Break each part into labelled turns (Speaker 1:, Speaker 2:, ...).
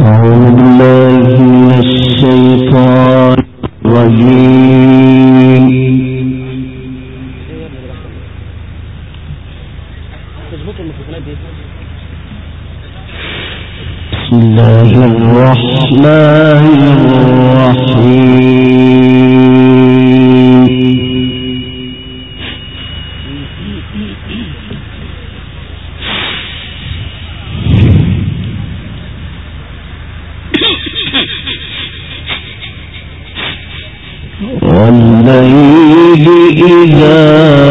Speaker 1: والليل إذا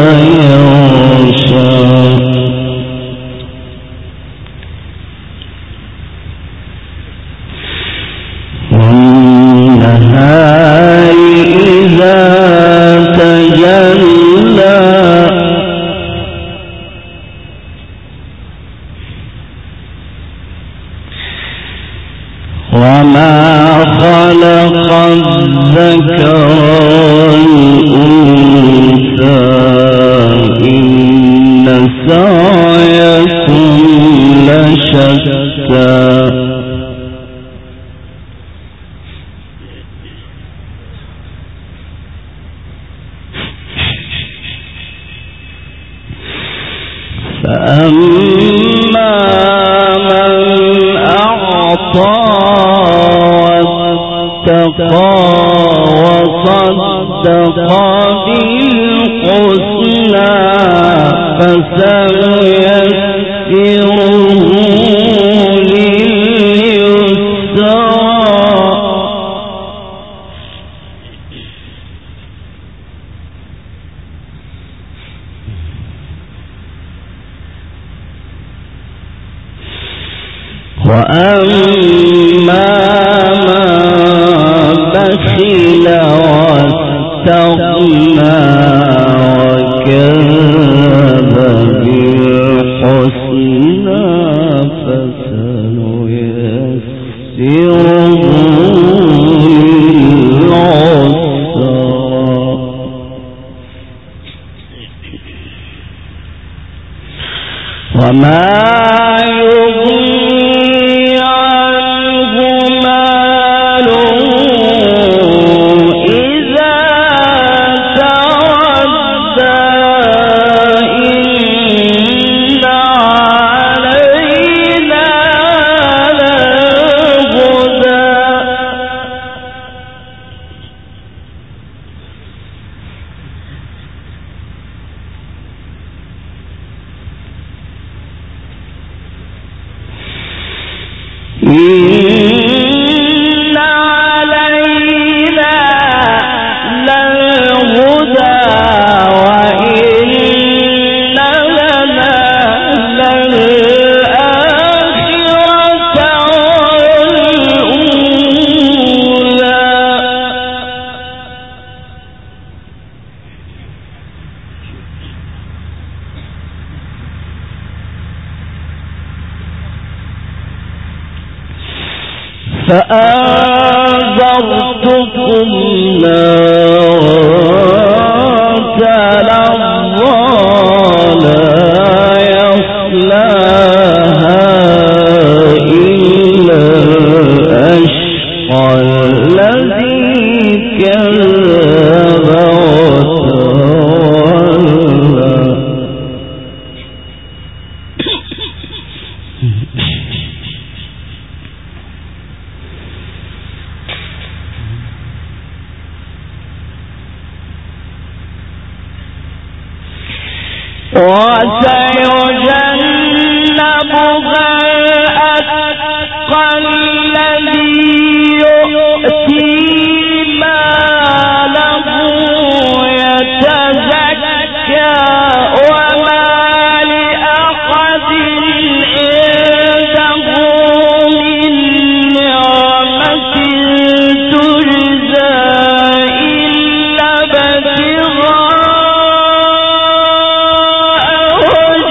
Speaker 1: يغشى والنهار إذا تجلى وما خلق الذكر والأنثى إن سعيكم لشتى فأما من أعطى واتقى وصدق بالحسنى فسنيسره لليسرى وأما من بخل واستغنى وكذب بالحسنى فسنيسره للعسرى وما إن علينا للهدى وإن لنا للآخرة والأولى فأنذرتكم نارا تلظى لا يصلاها إلا الأشقى الذي كذب وتولى وسيجنبها الأتقى الذي يؤتي ماله يتزكى وما لأحد عنده من نعمة تجزى إلا ابتغاء وجه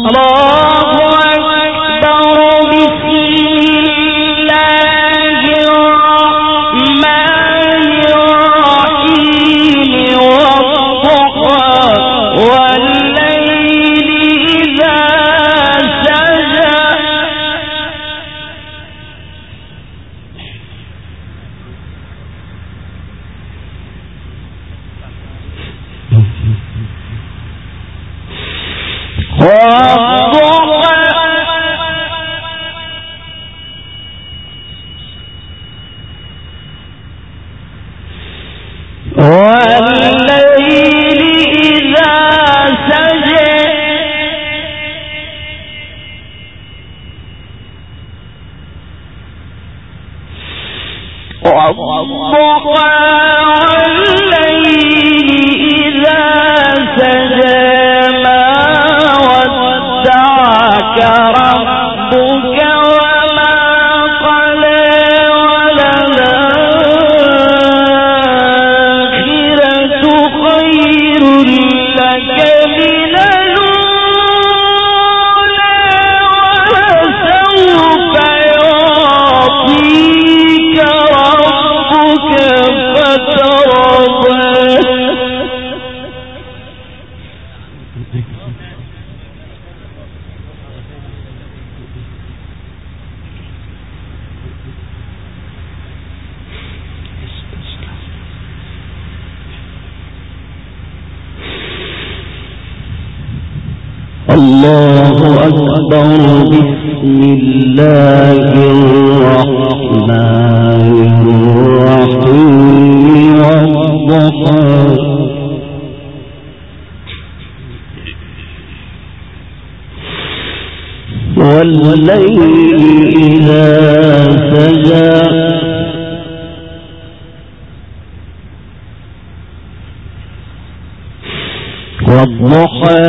Speaker 1: الله أكبر. بسم الله الرحمن الرحيم. والضحى والليل إذا سجى والضحى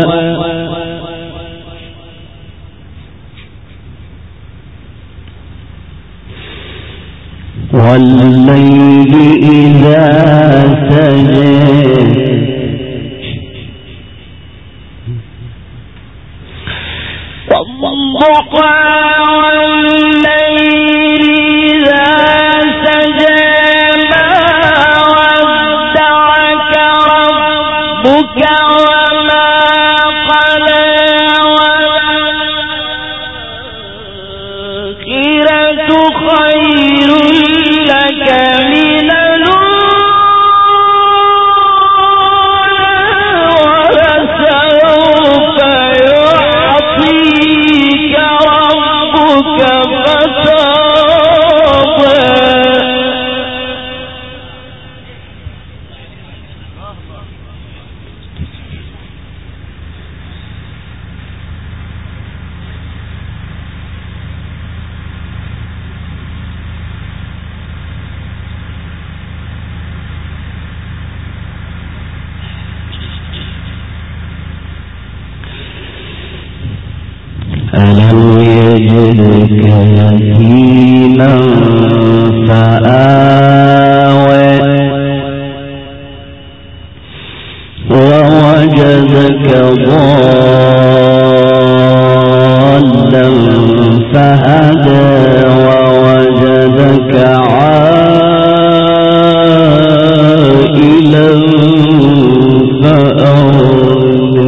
Speaker 1: والليل إذا سجى والضحى والليل إذا سجى ما ودعك ربك وما قلى والآخرة خير لك من الأولى ولسوف يعطيك ربك فترضى. ألم يجدك يتيما فآوى ووجدك ضالا فهدى ووجدك عائلا فأغنى.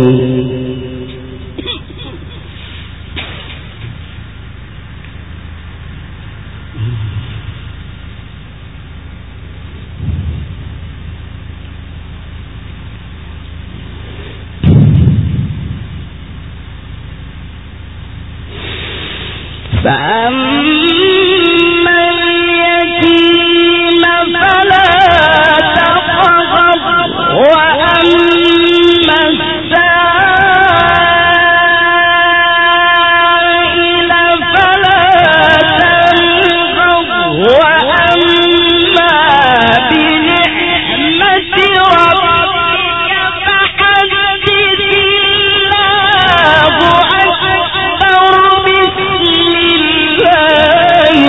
Speaker 1: فأما اليتيم فلا تقهر وأما السائل فلا تنهر وأما بنعمة ربك فحدث. الله أكبر. بسم الله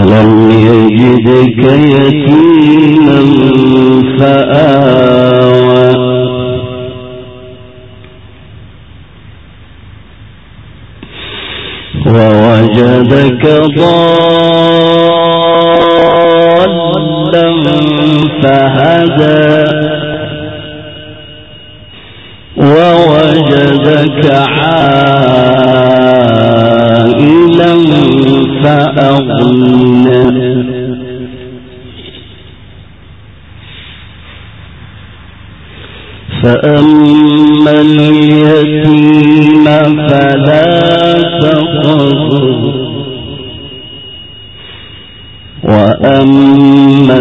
Speaker 1: ألم يجدك يتيما فآوى ووجدك ضالا فهدى ووجدك عائلا فأغنى فأما اليتيم فلا تقهر وأما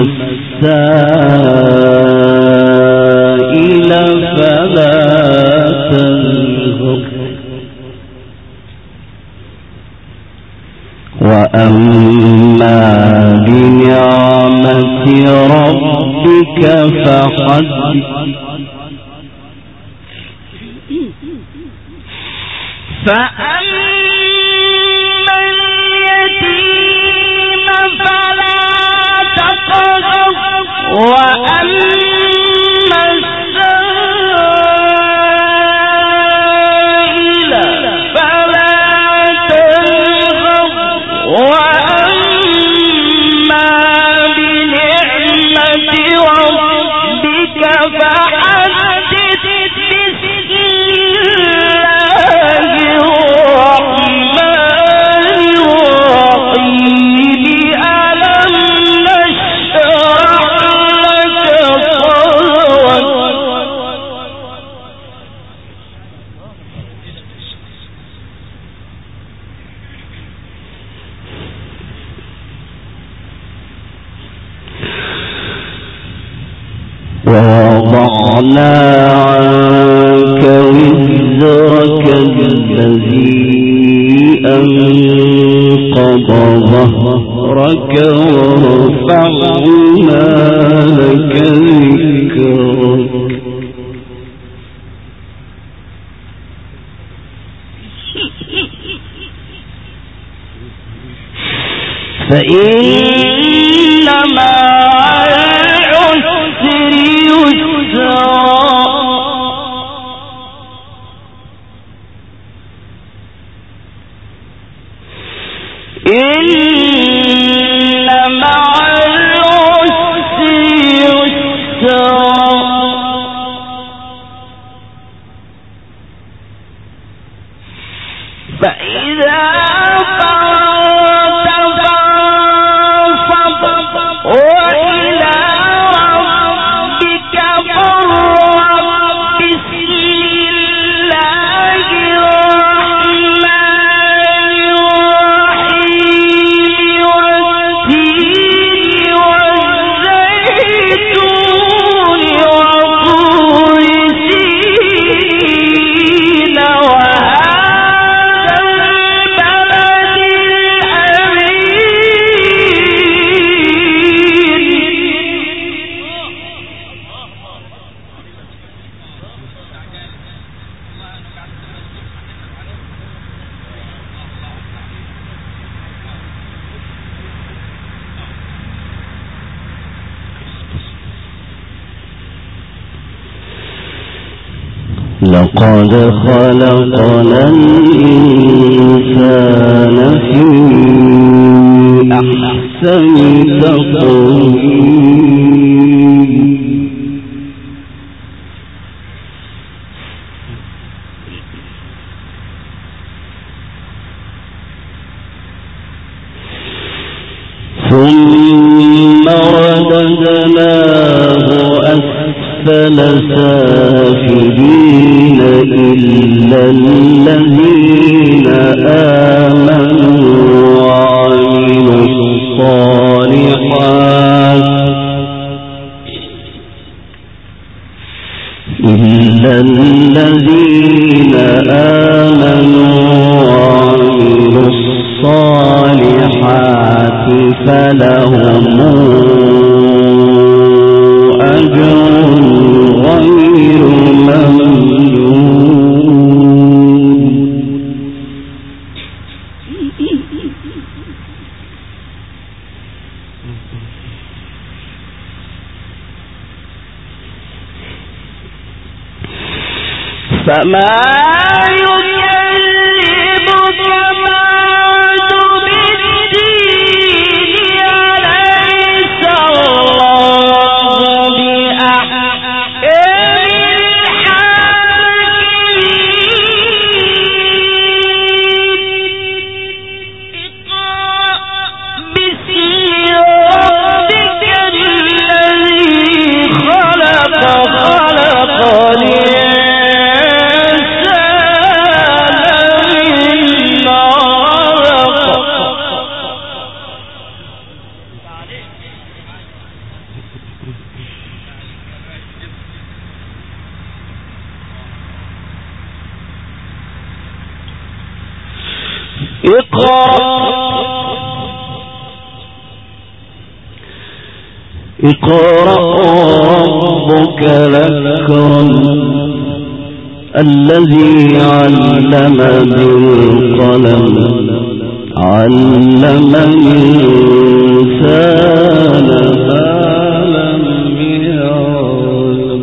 Speaker 1: السائل فلا تنهر وأما بنعمة ربك فحدث فأما اليتيم فلا تقهر وأما السائل فلا تنهر وأما بنعمة ربك فحدث ووضعنا عنك وزرك الذي أنقض ظهرك ورفعنا لك ذكرك فإن مع العسر يسرا إن مع العسر يسرا فإذا لقد خلقنا الإنسان في أحسن تقويم ثم رددناه أسفل سافلين إلا الذين آمنوا وعملوا الصالحات إلا الذين آمنوا وعملوا الصالحات فلهم أجر غير ممنون. فما يكذبك بعد بالدين أليس الله بأحكم الحاكمين بسم ربك الذي خلق اقرأ ربك الأكرم الذي علم بالقلم علم الإنسان ما لم يعلم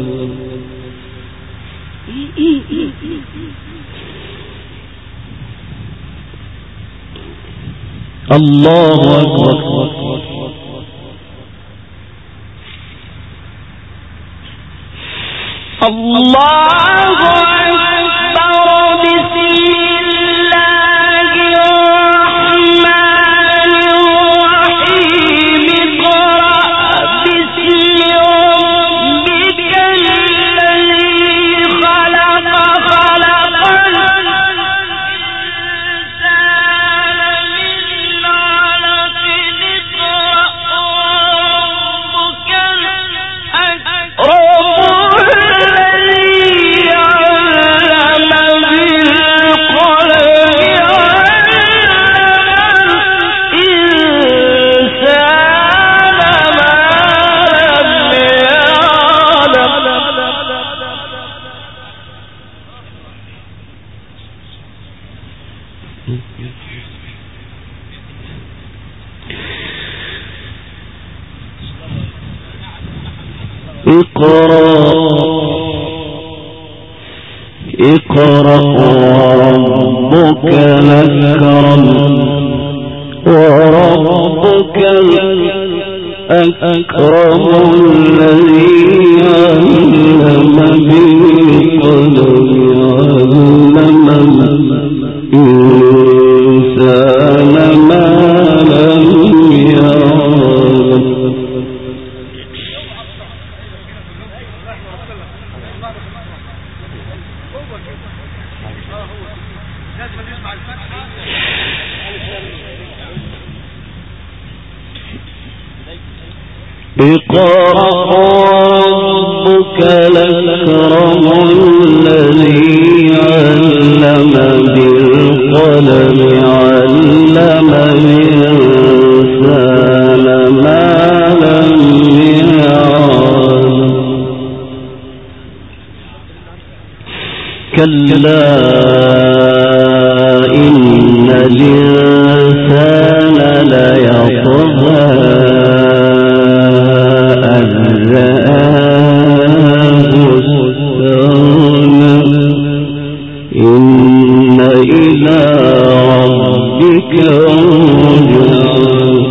Speaker 1: الله أكبر الله أكبر بسم الله الرحمن الرحيم اقرأ باسم ربك الذي خلق الإنسان من علق اقرأ ربك اقرأ ربك الأكرم وربك الأكرم الذي علم بالقلم علم الإنسان ما لم يعلم اقرأ ربك الأكرم الذي علم بالقلم علم الإنسان ما لم يعلم كلا إن الإنسان ليطغى إن إلى ربك الرجعى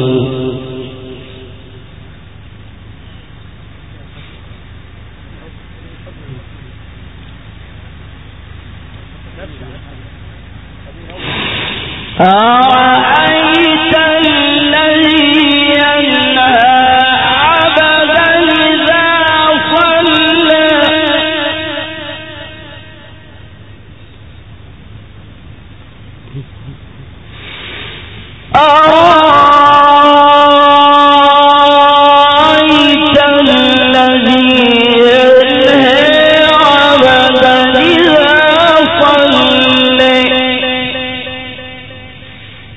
Speaker 1: أرأيت الذي ينهى عبدا إذا صلى أرأيت الذي ينهى عبدا إذا صلى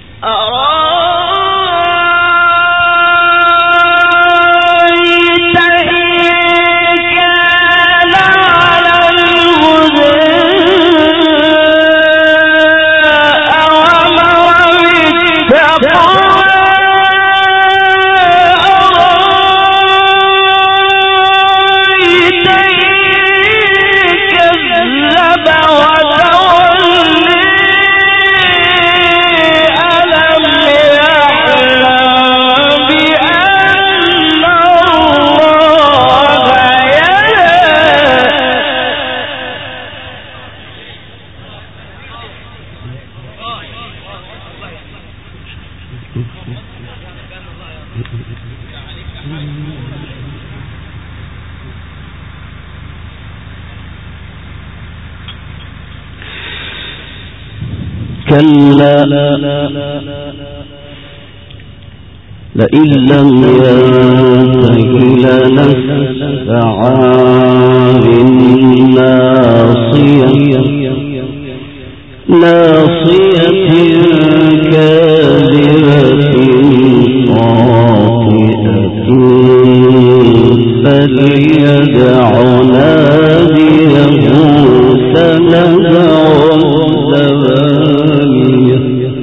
Speaker 1: كلا لئن لم ينته لنسفعا بالناصية ناصية كاذبة خاطئة فليدع ناديه سندع الزبانية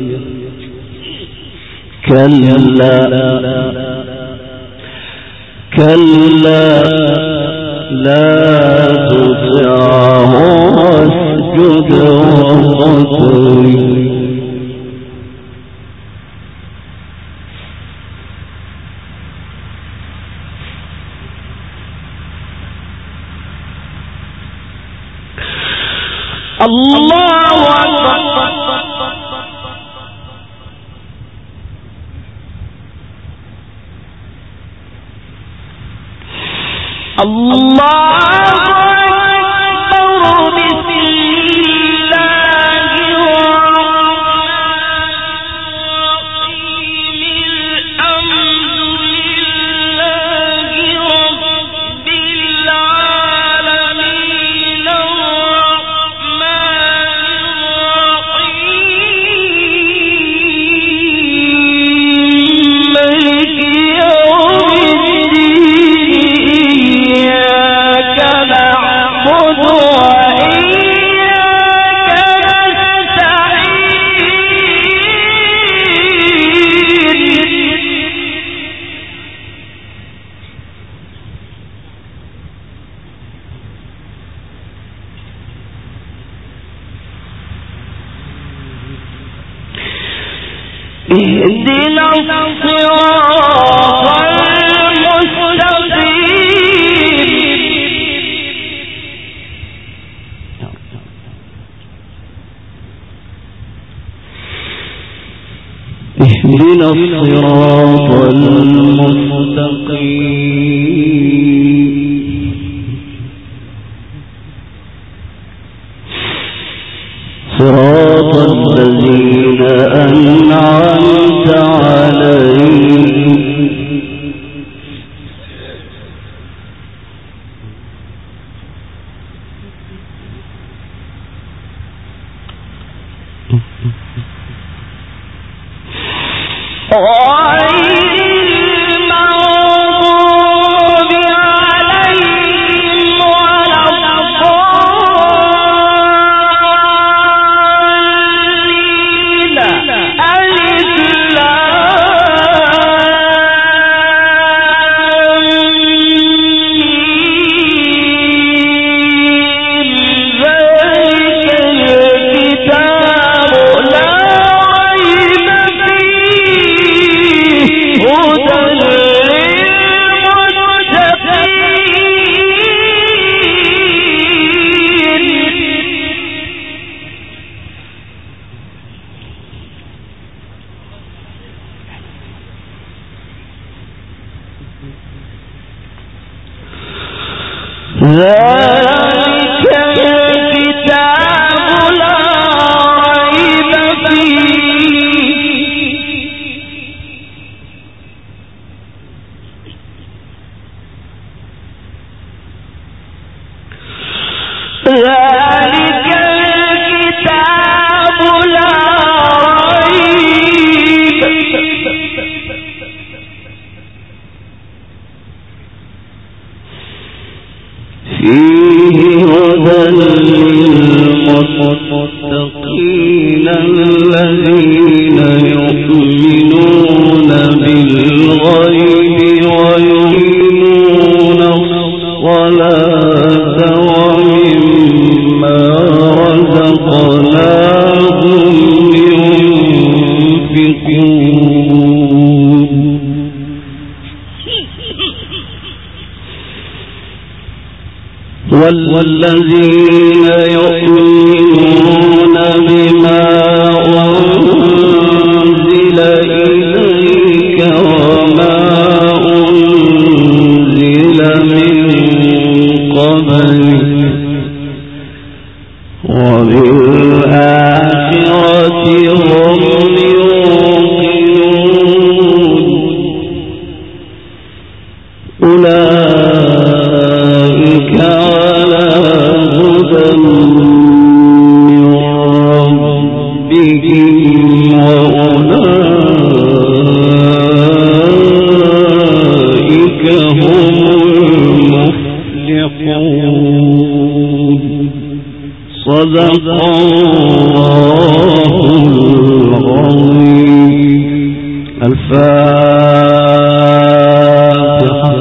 Speaker 1: كلا لا تطعه واسجد واقترب الله أكبر الله اهدنا الصراط المستقيم اهدنا الصراط المستقيم صراط الذين أنعمت عليهم ذلك الكتاب لا ريب فيه ذلك الكتاب لا ريب فيه هدى للمتقين الذين يؤمنون بالغيب ويقيمون الصلاة ومما رزقناهم ينفقون والذين يؤمنون بما أنزل إليك وما أنزل من قبلك وبالآخرة هم يوقنون أولئك على هدى من ربهم وأولئك هم المفلحون. صدق الله العظيم. الفاتحة.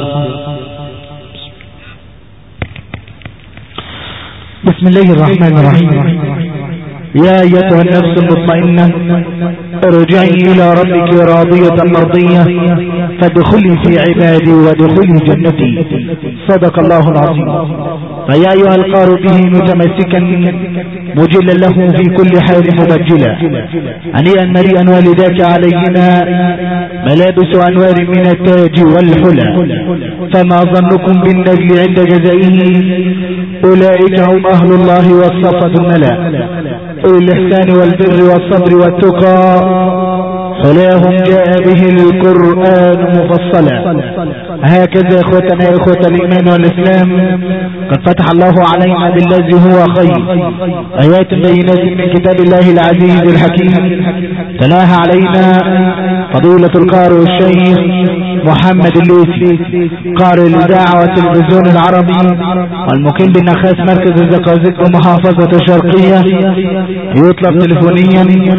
Speaker 2: بسم الله الرحمن الرحيم. يا أيتها النفس المطمئنة ارجعي إلى ربك راضية مرضية فادخلي في عبادي وادخلي جنتي. صدق الله العظيم. فيا أيها القار به متمسكا مجلا له في كل حال مبجلا هنيئا مريئا والداك علينا ملابس أنوار من التاج والحلى فما ظنكم بالنجل عند جزائه أولئك هم أهل الله والصفة الملا الإحسان والبر والصبر والتقى حلاهم جاء به القرآن مفصلا. هكذا إخوتنا إخوة الإيمان والإسلام قد فتح الله علينا بالذي هو خير آيات بينات من كتاب الله العزيز الحكيم تلاها علينا فضيلة القارئ الشيخ محمد الليثي قارئ الإذاعة والتلفزيون العربي والمقيم بالنخاس مركز الزقازيق ومحافظة الشرقية. يطلب تلفونيا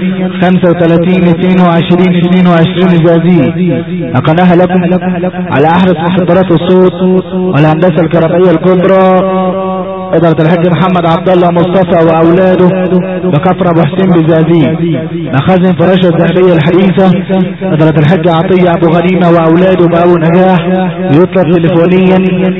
Speaker 2: 35-22-22 زازي. نقلناها لكم على أحرص محضرات الصوت والهندسة الكهربائية الكبرى إدارة الحاج محمد عبد الله مصطفى وأولاده بكفر أبو حسين بزازي. مخازن فراشة الذهبية الحديثة إدارة الحاج عطية أبو غريمة وأولاده بأبو نجاح. يطلب تلفونيا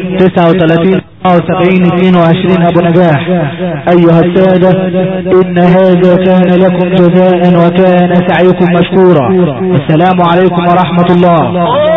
Speaker 2: 39-72-22 أبو نجاح. أيها السادة إن هذا كان لكم جزاء وكان سعيكم مشكورا. السلام عليكم ورحمة الله.